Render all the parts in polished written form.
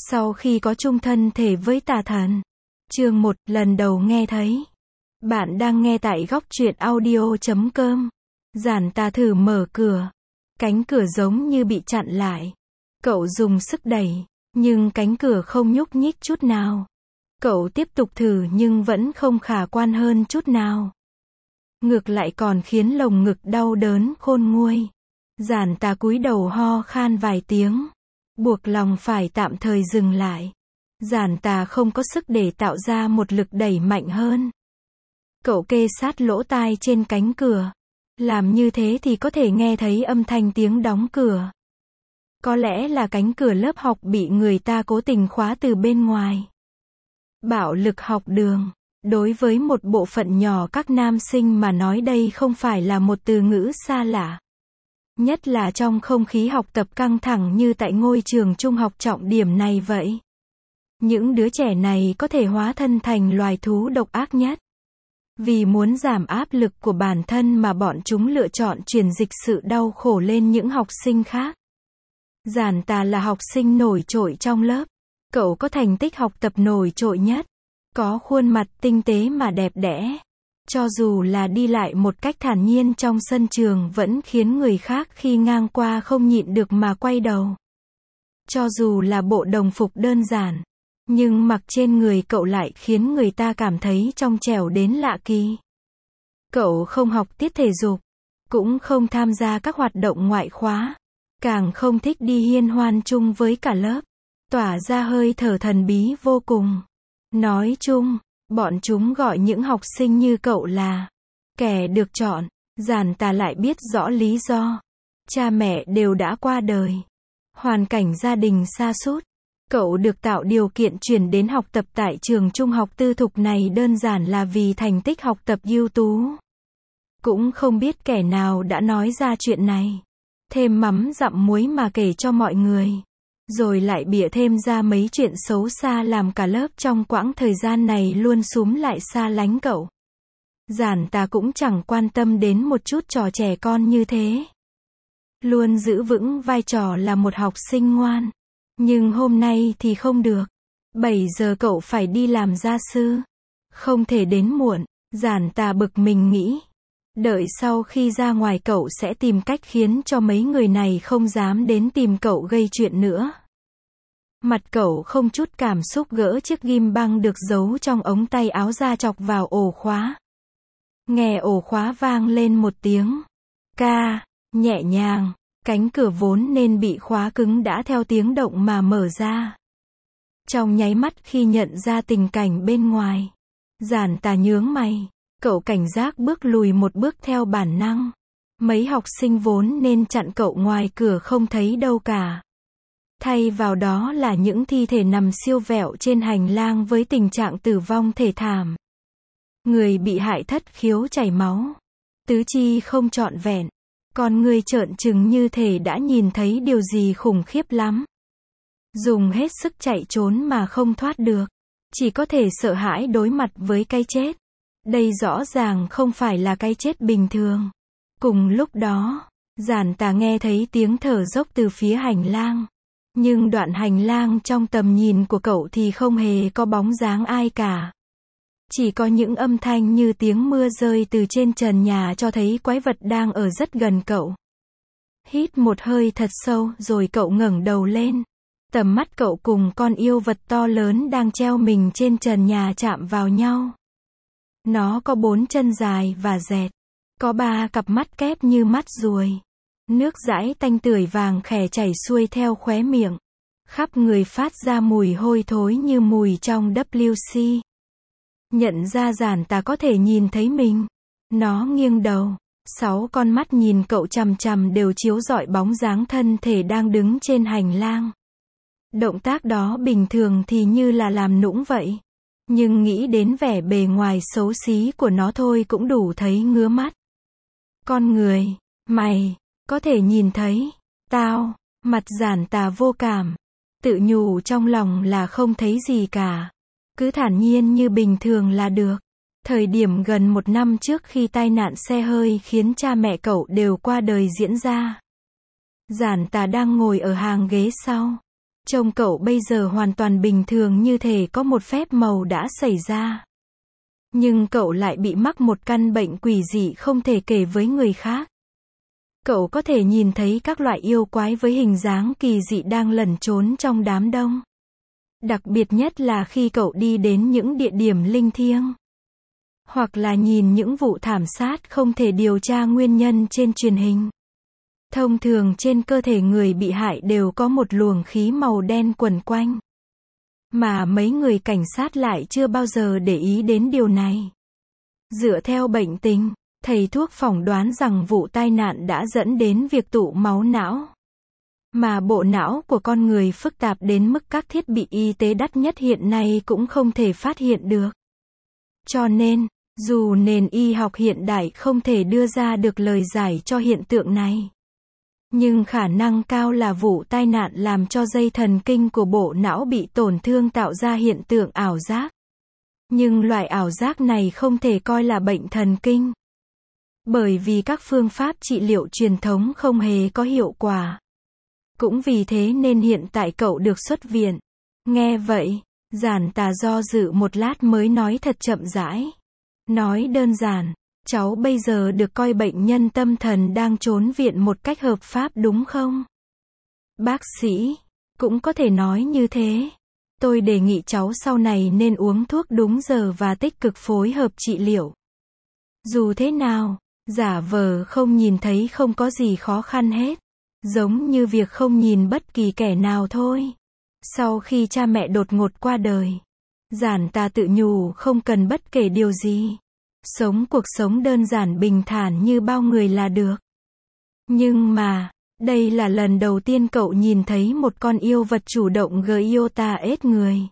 Sau khi có chung thân thể với tà thần. Chương 1, lần đầu nghe thấy. Bạn đang nghe tại góc truyện audio.com. Giản Tà thử mở cửa. Cánh cửa giống như bị chặn lại. Cậu dùng sức đẩy, nhưng cánh cửa không nhúc nhích chút nào. Cậu tiếp tục thử nhưng vẫn không khả quan hơn chút nào. Ngược lại còn khiến lồng ngực đau đớn khôn nguôi. Giản Tà cúi đầu ho khan vài tiếng. Buộc lòng phải tạm thời dừng lại. Giản Tà không có sức để tạo ra một lực đẩy mạnh hơn. Cậu kê sát lỗ tai trên cánh cửa. Làm như thế thì có thể nghe thấy âm thanh tiếng đóng cửa. Có lẽ là cánh cửa lớp học bị người ta cố tình khóa từ bên ngoài. Bạo lực học đường. Đối với một bộ phận nhỏ các nam sinh mà nói đây không phải là một từ ngữ xa lạ. Nhất là trong không khí học tập căng thẳng như tại ngôi trường trung học trọng điểm này vậy. Những đứa trẻ này có thể hóa thân thành loài thú độc ác nhất. Vì muốn giảm áp lực của bản thân mà bọn chúng lựa chọn truyền dịch sự đau khổ lên những học sinh khác. Giản Tà là học sinh nổi trội trong lớp. Cậu có thành tích học tập nổi trội nhất. Có khuôn mặt tinh tế mà đẹp đẽ. Cho dù là đi lại một cách thản nhiên trong sân trường vẫn khiến người khác khi ngang qua không nhịn được mà quay đầu. Cho dù là bộ đồng phục đơn giản, nhưng mặc trên người cậu lại khiến người ta cảm thấy trong trẻo đến lạ kỳ. Cậu không học tiết thể dục, cũng không tham gia các hoạt động ngoại khóa, càng không thích đi hiên hoan chung với cả lớp, tỏa ra hơi thở thần bí vô cùng. Nói chung, bọn chúng gọi những học sinh như cậu là kẻ được chọn. Giản Tà lại biết rõ lý do. Cha mẹ đều đã qua đời. Hoàn cảnh gia đình sa sút. Cậu được tạo điều kiện chuyển đến học tập tại trường trung học tư thục này đơn giản là vì thành tích học tập ưu tú. Cũng không biết kẻ nào đã nói ra chuyện này. Thêm mắm dặm muối mà kể cho mọi người. Rồi lại bịa thêm ra mấy chuyện xấu xa làm cả lớp trong quãng thời gian này luôn xúm lại xa lánh cậu. Giản Tà cũng chẳng quan tâm đến một chút trò trẻ con như thế. Luôn giữ vững vai trò là một học sinh ngoan. Nhưng hôm nay thì không được. 7 giờ cậu phải đi làm gia sư. Không thể đến muộn. Giản Tà bực mình nghĩ. Đợi sau khi ra ngoài cậu sẽ tìm cách khiến cho mấy người này không dám đến tìm cậu gây chuyện nữa. Mặt cậu không chút cảm xúc gỡ chiếc ghim băng được giấu trong ống tay áo ra chọc vào ổ khóa. Nghe ổ khóa vang lên một tiếng ca, nhẹ nhàng, cánh cửa vốn nên bị khóa cứng đã theo tiếng động mà mở ra. Trong nháy mắt khi nhận ra tình cảnh bên ngoài, Giản Tà nhướng mày, cậu cảnh giác bước lùi một bước theo bản năng. Mấy học sinh vốn nên chặn cậu ngoài cửa không thấy đâu cả. Thay vào đó là những thi thể nằm siêu vẹo trên hành lang với tình trạng tử vong thê thảm. Người bị hại thất khiếu chảy máu. Tứ chi không trọn vẹn. Con người trợn trừng như thể đã nhìn thấy điều gì khủng khiếp lắm. Dùng hết sức chạy trốn mà không thoát được. Chỉ có thể sợ hãi đối mặt với cái chết. Đây rõ ràng không phải là cái chết bình thường. Cùng lúc đó, Giản Tà nghe thấy tiếng thở dốc từ phía hành lang. Nhưng đoạn hành lang trong tầm nhìn của cậu thì không hề có bóng dáng ai cả. Chỉ có những âm thanh như tiếng mưa rơi từ trên trần nhà cho thấy quái vật đang ở rất gần cậu. Hít một hơi thật sâu rồi cậu ngẩng đầu lên. Tầm mắt cậu cùng con yêu vật to lớn đang treo mình trên trần nhà chạm vào nhau. Nó có 4 chân dài và dẹt. Có 3 cặp mắt kép như mắt ruồi. Nước dãi tanh tưởi vàng khè chảy xuôi theo khóe miệng. Khắp người phát ra mùi hôi thối như mùi trong WC. Nhận ra Giản Tà có thể nhìn thấy mình. Nó nghiêng đầu. 6 con mắt nhìn cậu chằm chằm đều chiếu rọi bóng dáng thân thể đang đứng trên hành lang. Động tác đó bình thường thì như là làm nũng vậy. Nhưng nghĩ đến vẻ bề ngoài xấu xí của nó thôi cũng đủ thấy ngứa mắt. Con người, mày, có thể nhìn thấy, tao, mặt Giản Tà vô cảm. Tự nhủ trong lòng là không thấy gì cả. Cứ thản nhiên như bình thường là được. Thời điểm gần 1 năm trước khi tai nạn xe hơi khiến cha mẹ cậu đều qua đời diễn ra. Giản Tà đang ngồi ở hàng ghế sau. Trông cậu bây giờ hoàn toàn bình thường như thể có một phép màu đã xảy ra. Nhưng cậu lại bị mắc một căn bệnh quỷ dị không thể kể với người khác. Cậu có thể nhìn thấy các loại yêu quái với hình dáng kỳ dị đang lẩn trốn trong đám đông. Đặc biệt nhất là khi cậu đi đến những địa điểm linh thiêng. Hoặc là nhìn những vụ thảm sát không thể điều tra nguyên nhân trên truyền hình. Thông thường trên cơ thể người bị hại đều có một luồng khí màu đen quẩn quanh. Mà mấy người cảnh sát lại chưa bao giờ để ý đến điều này. Dựa theo bệnh tình, thầy thuốc phỏng đoán rằng vụ tai nạn đã dẫn đến việc tụ máu não. Mà bộ não của con người phức tạp đến mức các thiết bị y tế đắt nhất hiện nay cũng không thể phát hiện được. Cho nên, dù nền y học hiện đại không thể đưa ra được lời giải cho hiện tượng này, nhưng khả năng cao là vụ tai nạn làm cho dây thần kinh của bộ não bị tổn thương tạo ra hiện tượng ảo giác. Nhưng loại ảo giác này không thể coi là bệnh thần kinh. Bởi vì các phương pháp trị liệu truyền thống không hề có hiệu quả. Cũng vì thế nên hiện tại cậu được xuất viện. Nghe vậy, Giản Tà do dự một lát mới nói thật chậm rãi. Nói đơn giản, cháu bây giờ được coi bệnh nhân tâm thần đang trốn viện một cách hợp pháp đúng không? Bác sĩ, cũng có thể nói như thế. Tôi đề nghị cháu sau này nên uống thuốc đúng giờ và tích cực phối hợp trị liệu. Dù thế nào, giả vờ không nhìn thấy không có gì khó khăn hết. Giống như việc không nhìn bất kỳ kẻ nào thôi. Sau khi cha mẹ đột ngột qua đời, Giản Tà tự nhủ không cần bất kể điều gì. Sống cuộc sống đơn giản bình thản như bao người là được. Nhưng mà, đây là lần đầu tiên cậu nhìn thấy một con yêu vật chủ động Gyota ết người.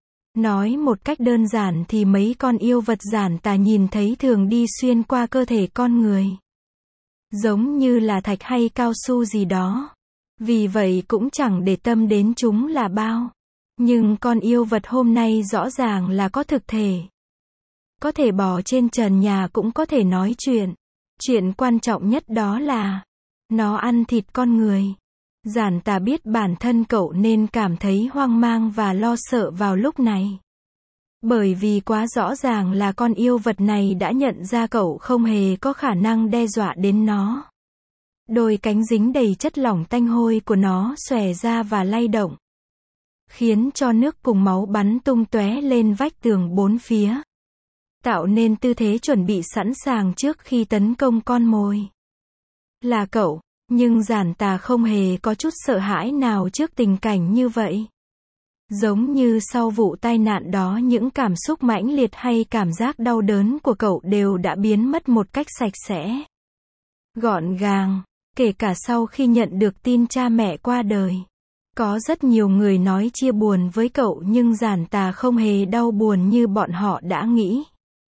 Nói một cách đơn giản thì mấy con yêu vật Giản Tà nhìn thấy thường đi xuyên qua cơ thể con người. Giống như là thạch hay cao su gì đó. Vì vậy cũng chẳng để tâm đến chúng là bao. Nhưng con yêu vật hôm nay rõ ràng là có thực thể. Có thể bò trên trần nhà cũng có thể nói chuyện. Chuyện quan trọng nhất đó là nó ăn thịt con người. Giản Tà biết bản thân cậu nên cảm thấy hoang mang và lo sợ vào lúc này. Bởi vì quá rõ ràng là con yêu vật này đã nhận ra cậu không hề có khả năng đe dọa đến nó. Đôi cánh dính đầy chất lỏng tanh hôi của nó xòe ra và lay động, khiến cho nước cùng máu bắn tung tóe lên vách tường bốn phía, tạo nên tư thế chuẩn bị sẵn sàng trước khi tấn công con mồi. Là cậu, nhưng Giản Tà không hề có chút sợ hãi nào trước tình cảnh như vậy. Giống như sau vụ tai nạn đó những cảm xúc mãnh liệt hay cảm giác đau đớn của cậu đều đã biến mất một cách sạch sẽ, gọn gàng, kể cả sau khi nhận được tin cha mẹ qua đời. Có rất nhiều người nói chia buồn với cậu nhưng Giản Tà không hề đau buồn như bọn họ đã nghĩ.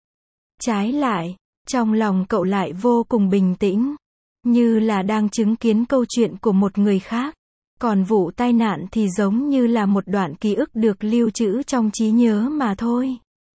Trái lại, trong lòng cậu lại vô cùng bình tĩnh, như là đang chứng kiến câu chuyện của một người khác. Còn vụ tai nạn thì giống như là một đoạn ký ức được lưu trữ trong trí nhớ mà thôi.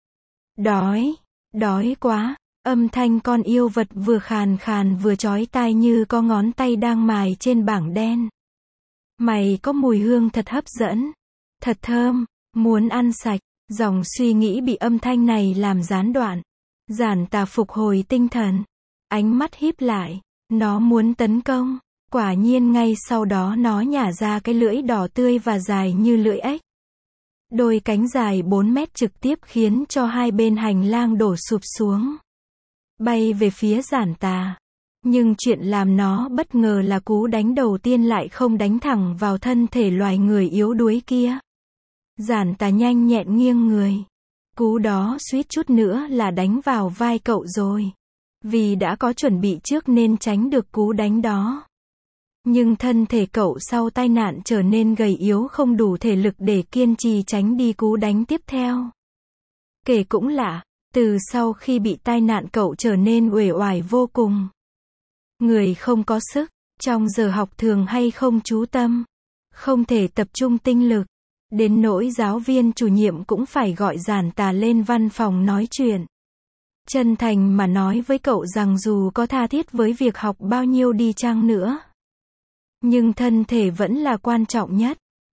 Đói quá, âm thanh con yêu vật vừa khàn khàn vừa chói tai như có ngón tay đang mài trên bảng đen. Mày có mùi hương thật hấp dẫn, thật thơm, muốn ăn sạch. Dòng suy nghĩ bị âm thanh này làm gián đoạn. Giản Tà phục hồi tinh thần, ánh mắt híp lại, nó muốn tấn công. Quả nhiên ngay sau đó nó nhả ra cái lưỡi đỏ tươi và dài như lưỡi ếch. Đôi cánh dài 4 mét trực tiếp khiến cho hai bên hành lang đổ sụp xuống, bay về phía Giản Tà. Nhưng chuyện làm nó bất ngờ là cú đánh đầu tiên lại không đánh thẳng vào thân thể loài người yếu đuối kia. Giản Tà nhanh nhẹn nghiêng người. Cú đó suýt chút nữa là đánh vào vai cậu rồi. Vì đã có chuẩn bị trước nên tránh được cú đánh đó. Nhưng thân thể cậu sau tai nạn trở nên gầy yếu không đủ thể lực để kiên trì tránh đi cú đánh tiếp theo. Kể cũng lạ, từ sau khi bị tai nạn cậu trở nên uể oải vô cùng. Người không có sức, trong giờ học thường hay không chú tâm, không thể tập trung tinh lực. Đến nỗi giáo viên chủ nhiệm cũng phải gọi Giản Tà lên văn phòng nói chuyện. Chân thành mà nói với cậu rằng dù có tha thiết với việc học bao nhiêu đi chăng nữa, nhưng thân thể vẫn là quan trọng nhất.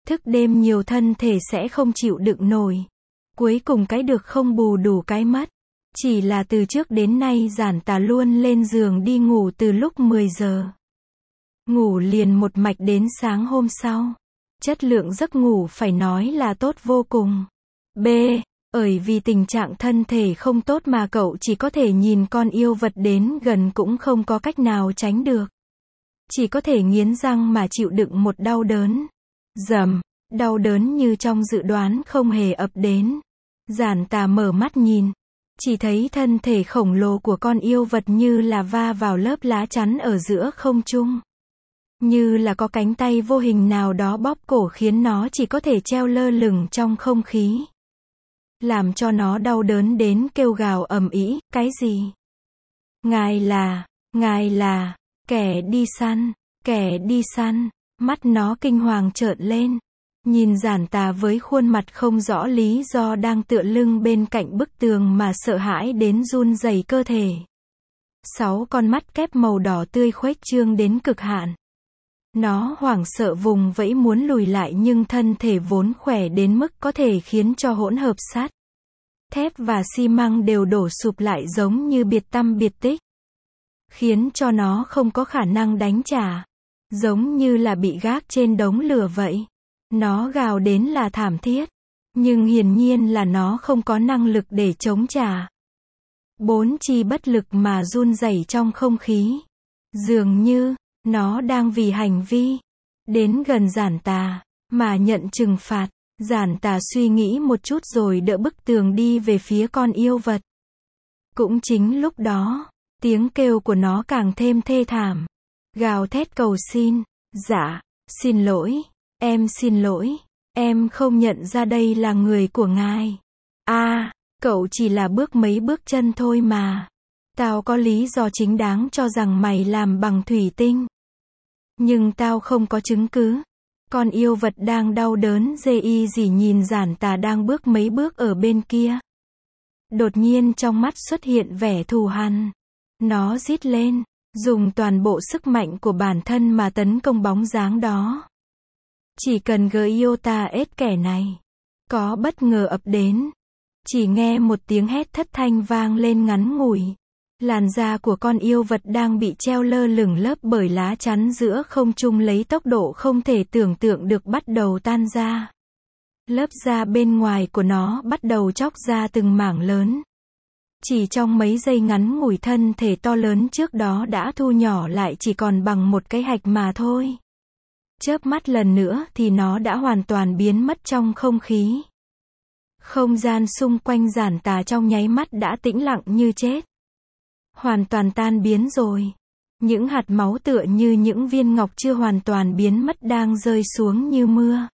Thức đêm nhiều thân thể sẽ không chịu đựng nổi. Cuối cùng cái được không bù đủ cái mất. Chỉ là từ trước đến nay Giản Tà luôn lên giường đi ngủ từ lúc 10 giờ. Ngủ liền một mạch đến sáng hôm sau. Chất lượng giấc ngủ phải nói là tốt vô cùng. B. Bởi vì tình trạng thân thể không tốt mà cậu chỉ có thể nhìn con yêu vật đến gần cũng không có cách nào tránh được. Chỉ có thể nghiến răng mà chịu đựng một đau đớn. Rầm, đau đớn như trong dự đoán không hề ập đến. Giản Tà mở mắt nhìn. Chỉ thấy thân thể khổng lồ của con yêu vật như là va vào lớp lá chắn ở giữa không trung. Như là có cánh tay vô hình nào đó bóp cổ khiến nó chỉ có thể treo lơ lửng trong không khí. Làm cho nó đau đớn đến kêu gào ầm ĩ, cái gì? Ngài là, kẻ đi săn, mắt nó kinh hoàng trợn lên. Nhìn Giản Tà với khuôn mặt không rõ lý do đang tựa lưng bên cạnh bức tường mà sợ hãi đến run rẩy cơ thể. 6 con mắt kép màu đỏ tươi khuếch trương đến cực hạn. Nó hoảng sợ vùng vẫy muốn lùi lại nhưng thân thể vốn khỏe đến mức có thể khiến cho hỗn hợp sắt, thép và xi măng đều đổ sụp lại giống như biệt tăm biệt tích. Khiến cho nó không có khả năng đánh trả. Giống như là bị gác trên đống lửa vậy. Nó gào đến là thảm thiết. Nhưng hiển nhiên là nó không có năng lực để chống trả. 4 chi bất lực mà run rẩy trong không khí. Dường như, nó đang vì hành vi đến gần Giản Tà mà nhận trừng phạt. Giản Tà suy nghĩ một chút rồi đỡ bức tường đi về phía con yêu vật. Cũng chính lúc đó, tiếng kêu của nó càng thêm thê thảm. Gào thét cầu xin. Dạ, xin lỗi, em xin lỗi, em không nhận ra đây là người của ngài. Cậu chỉ là bước mấy bước chân thôi mà. Tao có lý do chính đáng cho rằng mày làm bằng thủy tinh. Nhưng tao không có chứng cứ. Con yêu vật đang đau đớn dê y dỉ nhìn Giản Tà đang bước mấy bước ở bên kia. Đột nhiên trong mắt xuất hiện vẻ thù hằn. Nó rít lên, dùng toàn bộ sức mạnh của bản thân mà tấn công bóng dáng đó. Chỉ cần Giota ết kẻ này có bất ngờ ập đến. Chỉ nghe một tiếng hét thất thanh vang lên ngắn ngủi. Làn da của con yêu vật đang bị treo lơ lửng lớp bởi lá chắn giữa không trung lấy tốc độ không thể tưởng tượng được bắt đầu tan ra. Lớp da bên ngoài của nó bắt đầu chóc ra từng mảng lớn. Chỉ trong mấy giây ngắn ngủi thân thể to lớn trước đó đã thu nhỏ lại chỉ còn bằng một cái hạch mà thôi. Chớp mắt lần nữa thì nó đã hoàn toàn biến mất trong không khí. Không gian xung quanh Giản Tà trong nháy mắt đã tĩnh lặng như chết. Hoàn toàn tan biến rồi. Những hạt máu tựa như những viên ngọc chưa hoàn toàn biến mất đang rơi xuống như mưa.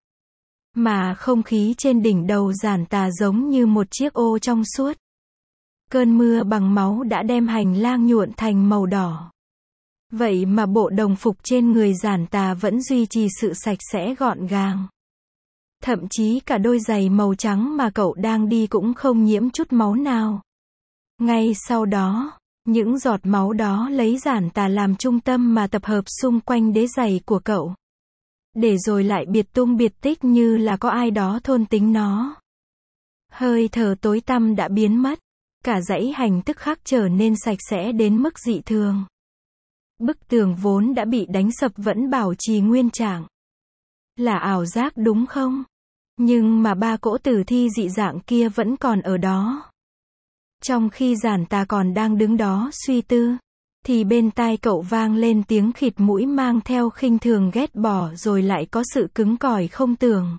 Mà không khí trên đỉnh đầu Giản Tà giống như một chiếc ô trong suốt. Cơn mưa bằng máu đã đem hành lang nhuộn thành màu đỏ. Vậy mà bộ đồng phục trên người Giản Tà vẫn duy trì sự sạch sẽ gọn gàng. Thậm chí cả đôi giày màu trắng mà cậu đang đi cũng không nhiễm chút máu nào. Ngay sau đó, những giọt máu đó lấy Giản Tà làm trung tâm mà tập hợp xung quanh đế giày của cậu. Để rồi lại biệt tung biệt tích như là có ai đó thôn tính nó. Hơi thở tối tăm đã biến mất. Cả dãy hành tức khắc trở nên sạch sẽ đến mức dị thường. Bức tường vốn đã bị đánh sập vẫn bảo trì nguyên trạng. Là ảo giác đúng không? Nhưng mà 3 cỗ tử thi dị dạng kia vẫn còn ở đó. Trong khi Giản Tà còn đang đứng đó suy tư, thì bên tai cậu vang lên tiếng khịt mũi mang theo khinh thường ghét bỏ rồi lại có sự cứng cỏi không tưởng.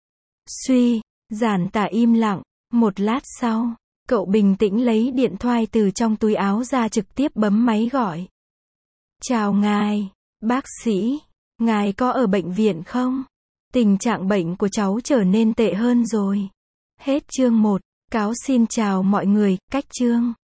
Giản Tà im lặng, một lát sau, cậu bình tĩnh lấy điện thoại từ trong túi áo ra trực tiếp bấm máy gọi. Chào ngài, bác sĩ, ngài có ở bệnh viện không? Tình trạng bệnh của cháu trở nên tệ hơn rồi. Hết chương 1. Cáo xin chào mọi người, cách chương